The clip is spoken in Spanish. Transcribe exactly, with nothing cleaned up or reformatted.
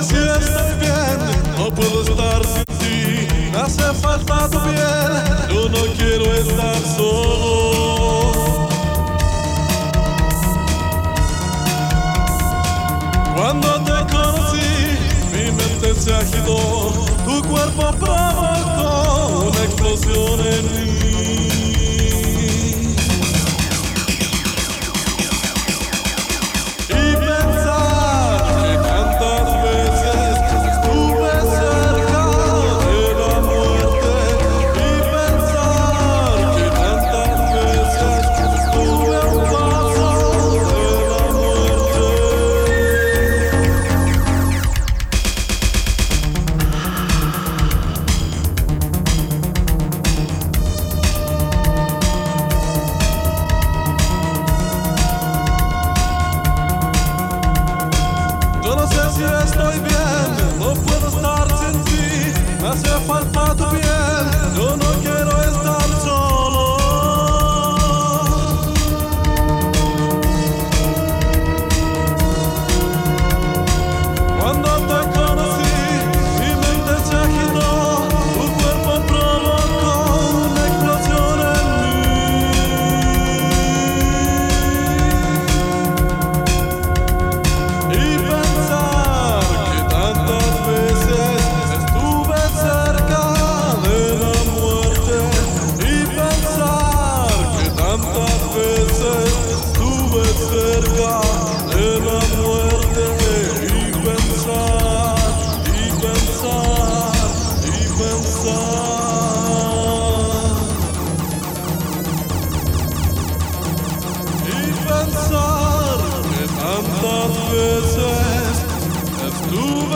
si estoy bien, no puedo estar sin ti. Me hace falta tu piel, yo no quiero estar solo. Cuando te conocí, mi mente se agitó, tu cuerpo provocó una explosión en mí. Y pensar que tantas veces estuve cerca de la muerte. Y pensar que tantas veces estuve a un paso de la muerte. Yo no sé si estoy bien, no puedo estar sin ti. Me hace falta tu piel, yo no quiero estar solo. Cuando te conocí, mi mente se agitó, tu cuerpo provocó una explosión en mí. Y pensar que tantas veces estuve cerca de la muerte. Y pensar que tantas veces estuve cerca de la muerte. Y pensar, y pensar, y pensar. Y pensar que tantas veces estuve